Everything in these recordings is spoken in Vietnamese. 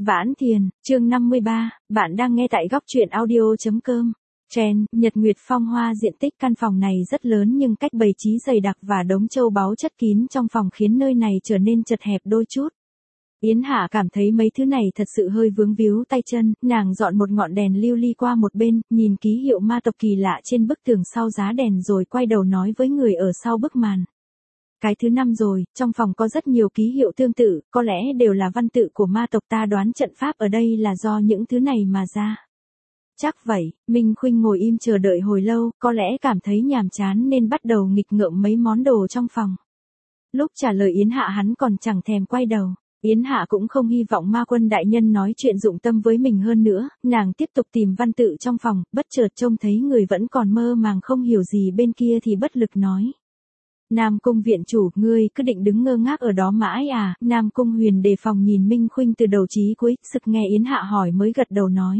Vãn Thiền, chương 53, bạn đang nghe tại góc truyện audio.com. Trend, Nhật Nguyệt Phong Hoa. Diện tích căn phòng này rất lớn nhưng cách bày trí dày đặc và đống châu báu chất kín trong phòng khiến nơi này trở nên chật hẹp đôi chút. Yến Hạ cảm thấy mấy thứ này thật sự hơi vướng víu tay chân, nàng dọn một ngọn đèn lưu ly qua một bên, nhìn ký hiệu ma tộc kỳ lạ trên bức tường sau giá đèn rồi quay đầu nói với người ở sau bức màn. Cái thứ 5 rồi, trong phòng có rất nhiều ký hiệu tương tự, có lẽ đều là văn tự của ma tộc, ta đoán trận pháp ở đây là do những thứ này mà ra. Chắc vậy, Minh Khuynh ngồi im chờ đợi hồi lâu, có lẽ cảm thấy nhàm chán nên bắt đầu nghịch ngợm mấy món đồ trong phòng. Lúc trả lời Yến Hạ hắn còn chẳng thèm quay đầu. Yến Hạ cũng không hy vọng ma quân đại nhân nói chuyện dụng tâm với mình hơn nữa, nàng tiếp tục tìm văn tự trong phòng, bất chợt trông thấy người vẫn còn mơ màng không hiểu gì bên kia thì bất lực nói. Nam Cung viện chủ, ngươi cứ định đứng ngơ ngác ở đó mãi à? Nam Cung Huyền đề phòng nhìn Minh Khuynh từ đầu chí cuối, sực nghe Yến Hạ hỏi mới gật đầu nói.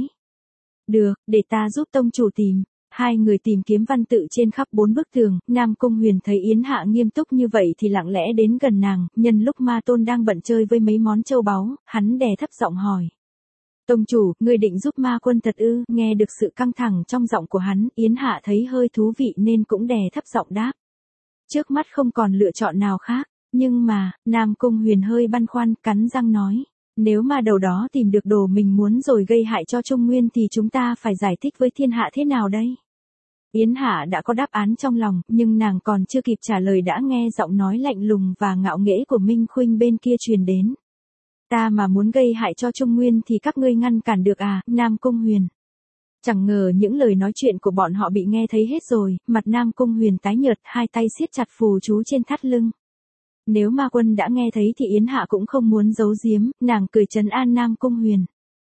Được, để ta giúp tông chủ tìm. Hai người tìm kiếm văn tự trên khắp 4 bức tường, Nam Cung Huyền thấy Yến Hạ nghiêm túc như vậy thì lặng lẽ đến gần nàng, nhân lúc ma tôn đang bận chơi với mấy món châu báu, hắn đè thấp giọng hỏi. Tông chủ, ngươi định giúp ma quân thật ư? Nghe được sự căng thẳng trong giọng của hắn, Yến Hạ thấy hơi thú vị nên cũng đè thấp giọng đáp. Trước mắt không còn lựa chọn nào khác, nhưng mà, Nam Cung Huyền hơi băn khoăn, cắn răng nói. Nếu mà đầu đó tìm được đồ mình muốn rồi gây hại cho Trung Nguyên thì chúng ta phải giải thích với thiên hạ thế nào đây? Yến Hạ đã có đáp án trong lòng, nhưng nàng còn chưa kịp trả lời đã nghe giọng nói lạnh lùng và ngạo nghễ của Minh Khuynh bên kia truyền đến. Ta mà muốn gây hại cho Trung Nguyên thì các ngươi ngăn cản được à? Nam Cung Huyền. Chẳng ngờ những lời nói chuyện của bọn họ bị nghe thấy hết rồi, mặt Nam Cung Huyền tái nhợt, hai tay siết chặt phù chú trên thắt lưng. Nếu ma quân đã nghe thấy thì Yến Hạ cũng không muốn giấu giếm, nàng cười trấn an Nam Cung Huyền.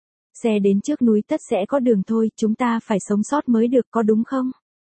Xe đến trước núi tất sẽ có đường thôi, chúng ta phải sống sót mới được, có đúng không?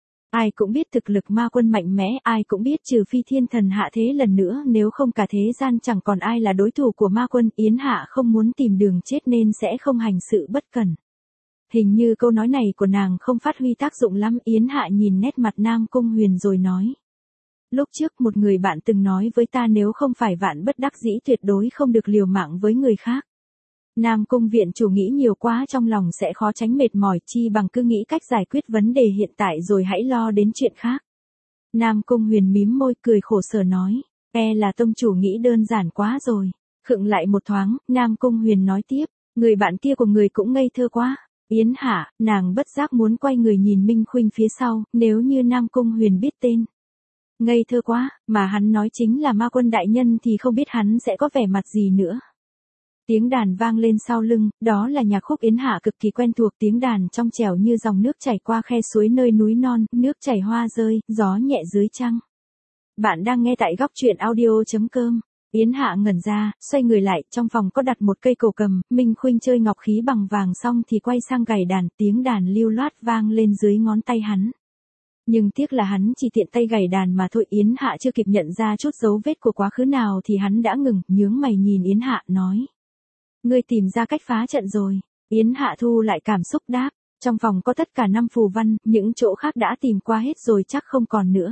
Ai cũng biết thực lực ma quân mạnh mẽ, ai cũng biết trừ phi thiên thần hạ thế lần nữa, nếu không cả thế gian chẳng còn ai là đối thủ của ma quân. Yến Hạ không muốn tìm đường chết nên sẽ không hành sự bất cẩn. Hình như câu nói này của nàng không phát huy tác dụng lắm. Yến Hạ nhìn nét mặt Nam Cung Huyền rồi nói. Lúc trước một người bạn từng nói với ta nếu không phải vạn bất đắc dĩ tuyệt đối không được liều mạng với người khác. Nam Cung viện chủ nghĩ nhiều quá trong lòng sẽ khó tránh mệt mỏi, chi bằng cứ nghĩ cách giải quyết vấn đề hiện tại rồi hãy lo đến chuyện khác. Nam Cung Huyền mím môi cười khổ sở nói. Là tông chủ nghĩ đơn giản quá rồi. Khựng lại một thoáng, Nam Cung Huyền nói tiếp. Người bạn kia của người cũng ngây thơ quá. Yến Hạ, nàng bất giác muốn quay người nhìn Minh Khuynh phía sau, nếu như Nam Cung Huyền biết tên. Ngây thơ quá, mà hắn nói chính là ma quân đại nhân thì không biết hắn sẽ có vẻ mặt gì nữa. Tiếng đàn vang lên sau lưng, đó là nhạc khúc Yến Hạ cực kỳ quen thuộc, tiếng đàn trong trẻo như dòng nước chảy qua khe suối nơi núi non, nước chảy hoa rơi, gió nhẹ dưới trăng. Bạn đang nghe tại góc truyện audio.com. Yến Hạ ngẩn ra, xoay người lại, trong phòng có đặt một cây cổ cầm, Minh Khuynh chơi ngọc khí bằng vàng xong thì quay sang gảy đàn, tiếng đàn lưu loát vang lên dưới ngón tay hắn. Nhưng tiếc là hắn chỉ tiện tay gảy đàn mà thôi. Yến Hạ chưa kịp nhận ra chút dấu vết của quá khứ nào thì hắn đã ngừng, nhướng mày nhìn Yến Hạ, nói. Ngươi tìm ra cách phá trận rồi. Yến Hạ thu lại cảm xúc đáp, trong phòng có tất cả 5 phù văn, những chỗ khác đã tìm qua hết rồi chắc không còn nữa.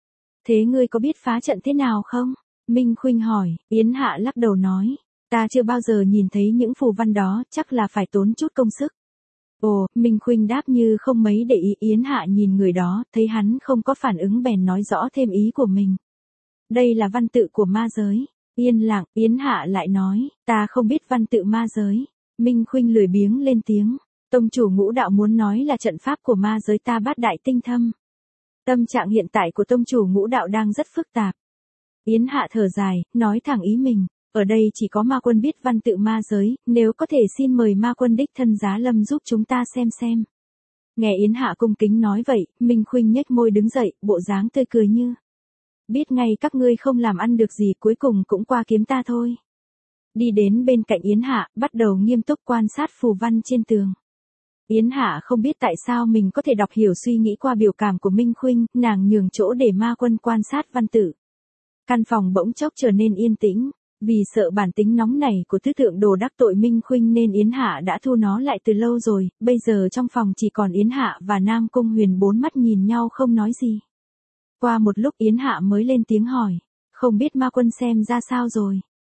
Thế ngươi có biết phá trận thế nào không? Minh Khuynh hỏi. Yến Hạ lắc đầu nói, ta chưa bao giờ nhìn thấy những phù văn đó, chắc là phải tốn chút công sức. Ồ, Minh Khuynh đáp như không mấy để ý. Yến Hạ nhìn người đó, thấy hắn không có phản ứng bèn nói rõ thêm ý của mình. Đây là văn tự của ma giới. Yên lặng, Yến Hạ lại nói, ta không biết văn tự ma giới. Minh Khuynh lười biếng lên tiếng, tông chủ Ngũ Đạo muốn nói là trận pháp của ma giới ta bát đại tinh thâm. Tâm trạng hiện tại của tông chủ Ngũ Đạo đang rất phức tạp. Yến Hạ thở dài, nói thẳng ý mình. Ở đây chỉ có ma quân biết văn tự ma giới, nếu có thể xin mời ma quân đích thân giá lâm giúp chúng ta xem. Nghe Yến Hạ cung kính nói vậy, Minh Khuynh nhếch môi đứng dậy, bộ dáng tươi cười như. Biết ngay các ngươi không làm ăn được gì cuối cùng cũng qua kiếm ta thôi. Đi đến bên cạnh Yến Hạ, bắt đầu nghiêm túc quan sát phù văn trên tường. Yến Hạ không biết tại sao mình có thể đọc hiểu suy nghĩ qua biểu cảm của Minh Khuynh, nàng nhường chỗ để ma quân quan sát văn tự. Căn phòng bỗng chốc trở nên yên tĩnh. Vì sợ bản tính nóng nảy của tứ thượng đồ đắc tội Minh Khuynh nên Yến Hạ đã thu nó lại từ lâu rồi, bây giờ trong phòng chỉ còn Yến Hạ và Nam Cung Huyền bốn mắt nhìn nhau không nói gì. Qua một lúc Yến Hạ mới lên tiếng hỏi, không biết ma quân xem ra sao rồi.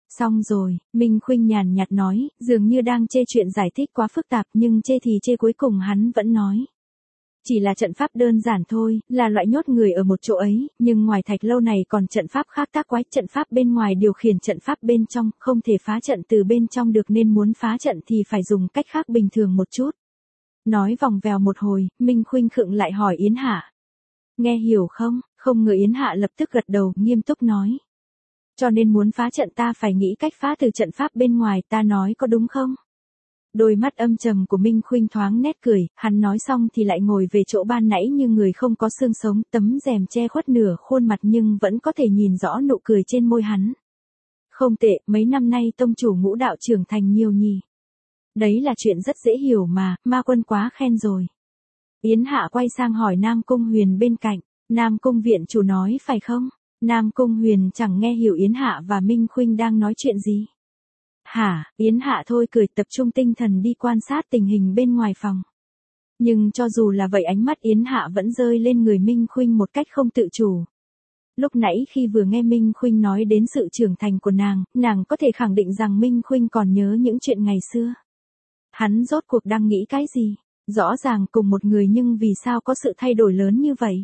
Xong rồi, Minh Khuynh nhàn nhạt nói, dường như đang chê chuyện giải thích quá phức tạp nhưng chê thì chê cuối cùng hắn vẫn nói. Chỉ là trận pháp đơn giản thôi, là loại nhốt người ở một chỗ ấy, nhưng ngoài thạch lâu này còn trận pháp khác tác quái, trận pháp bên ngoài điều khiển trận pháp bên trong, không thể phá trận từ bên trong được nên muốn phá trận thì phải dùng cách khác bình thường một chút. Nói vòng vèo một hồi, Minh Khuynh khựng lại hỏi Yến Hạ. Nghe hiểu không? Không ngờ Yến Hạ lập tức gật đầu, nghiêm túc nói. Cho nên muốn phá trận ta phải nghĩ cách phá từ trận pháp bên ngoài, ta nói có đúng không? Đôi mắt âm trầm của Minh Khuynh thoáng nét cười, hắn nói xong thì lại ngồi về chỗ ban nãy như người không có xương sống, tấm rèm che khuất nửa khuôn mặt nhưng vẫn có thể nhìn rõ nụ cười trên môi hắn. Không tệ, mấy năm nay tông chủ Ngũ Đạo trưởng thành nhiều nhỉ. Đấy là chuyện rất dễ hiểu mà, ma quân quá khen rồi. Yến Hạ quay sang hỏi Nam Cung Huyền bên cạnh, Nam Cung viện chủ nói phải không? Nam Cung Huyền chẳng nghe hiểu Yến Hạ và Minh Khuynh đang nói chuyện gì. Hả, Yến Hạ thôi cười, tập trung tinh thần đi quan sát tình hình bên ngoài phòng. Nhưng cho dù là vậy ánh mắt Yến Hạ vẫn rơi lên người Minh Khuynh một cách không tự chủ. Lúc nãy khi vừa nghe Minh Khuynh nói đến sự trưởng thành của nàng có thể khẳng định rằng Minh Khuynh còn nhớ những chuyện ngày xưa. Hắn rốt cuộc đang nghĩ cái gì? Rõ ràng cùng một người nhưng vì sao có sự thay đổi lớn như vậy?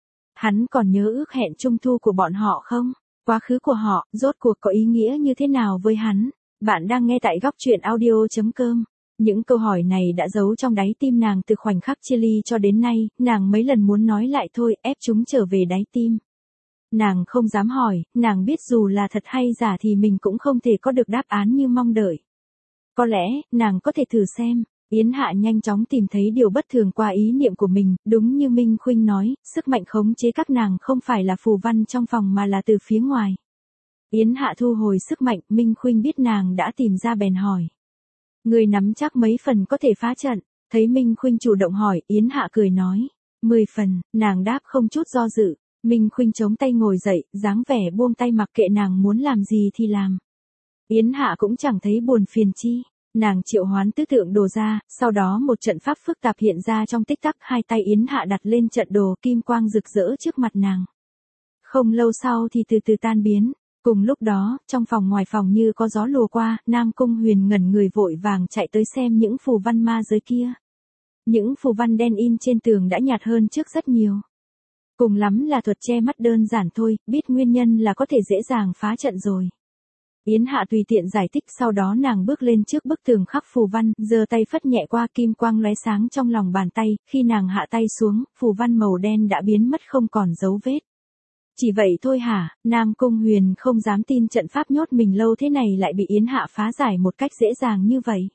Hắn còn nhớ ước hẹn trung thu của bọn họ không? Quá khứ của họ, rốt cuộc có ý nghĩa như thế nào với hắn? Bạn đang nghe tại góc truyện audio.com. Những câu hỏi này đã giấu trong đáy tim nàng từ khoảnh khắc chia ly cho đến nay, nàng mấy lần muốn nói lại thôi, ép chúng trở về đáy tim. Nàng không dám hỏi, nàng biết dù là thật hay giả thì mình cũng không thể có được đáp án như mong đợi. Có lẽ, nàng có thể thử xem. Yến Hạ nhanh chóng tìm thấy điều bất thường qua ý niệm của mình, đúng như Minh Khuynh nói, sức mạnh khống chế các nàng không phải là phù văn trong phòng mà là từ phía ngoài. Yến Hạ thu hồi sức mạnh, Minh Khuynh biết nàng đã tìm ra bèn hỏi. Người nắm chắc mấy phần có thể phá trận, thấy Minh Khuynh chủ động hỏi, Yến Hạ cười nói. 10 phần, nàng đáp không chút do dự. Minh Khuynh chống tay ngồi dậy, dáng vẻ buông tay mặc kệ nàng muốn làm gì thì làm. Yến Hạ cũng chẳng thấy buồn phiền chi. Nàng triệu hoán tứ tượng đồ ra, sau đó một trận pháp phức tạp hiện ra trong tích tắc, hai tay Yến Hạ đặt lên trận đồ, kim quang rực rỡ trước mặt nàng. Không lâu sau thì từ từ tan biến. Cùng lúc đó, trong phòng ngoài phòng như có gió lùa qua, Nam Cung Huyền ngẩn người vội vàng chạy tới xem những phù văn ma giới kia. Những phù văn đen in trên tường đã nhạt hơn trước rất nhiều. Cùng lắm là thuật che mắt đơn giản thôi, biết nguyên nhân là có thể dễ dàng phá trận rồi. Yến Hạ tùy tiện giải thích, sau đó nàng bước lên trước bức tường khắc phù văn, giơ tay phất nhẹ qua, kim quang lóe sáng trong lòng bàn tay, khi nàng hạ tay xuống, phù văn màu đen đã biến mất không còn dấu vết. Chỉ vậy thôi hả? Nam Cung Huyền không dám tin trận pháp nhốt mình lâu thế này lại bị Yến Hạ phá giải một cách dễ dàng như vậy.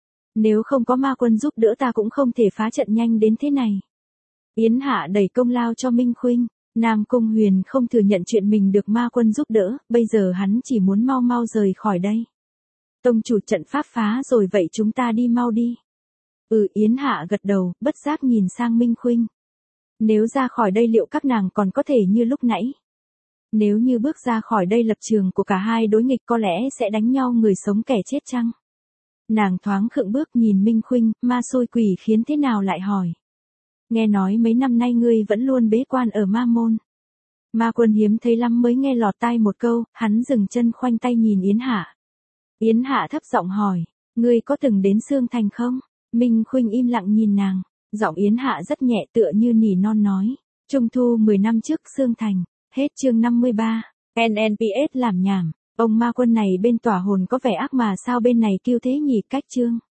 Nếu không có ma quân giúp đỡ ta cũng không thể phá trận nhanh đến thế này. Yến Hạ đẩy công lao cho Minh Khuynh. Nam Cung Huyền không thừa nhận chuyện mình được ma quân giúp đỡ, bây giờ hắn chỉ muốn mau mau rời khỏi đây. Tông chủ, trận pháp phá rồi vậy chúng ta đi mau đi. Yến Hạ gật đầu, bất giác nhìn sang Minh Khuynh. Nếu ra khỏi đây liệu các nàng còn có thể như lúc nãy? Nếu như bước ra khỏi đây lập trường của cả hai đối nghịch có lẽ sẽ đánh nhau người sống kẻ chết chăng? Nàng thoáng khựng bước nhìn Minh Khuynh, ma xôi quỷ khiến thế nào lại hỏi. Nghe nói mấy năm nay ngươi vẫn luôn bế quan ở ma môn. Ma quân hiếm thấy lắm mới nghe lọt tai một câu, hắn dừng chân khoanh tay nhìn Yến Hạ. Yến Hạ thấp giọng hỏi, ngươi có từng đến Sương Thành không? Minh Khuynh im lặng nhìn nàng, giọng Yến Hạ rất nhẹ tựa như nỉ non nói. Trung thu 10 năm trước Sương Thành, hết chương 53, NNPS làm nhảm, ông ma quân này bên tỏa hồn có vẻ ác mà sao bên này kiêu thế nhỉ, cách chương.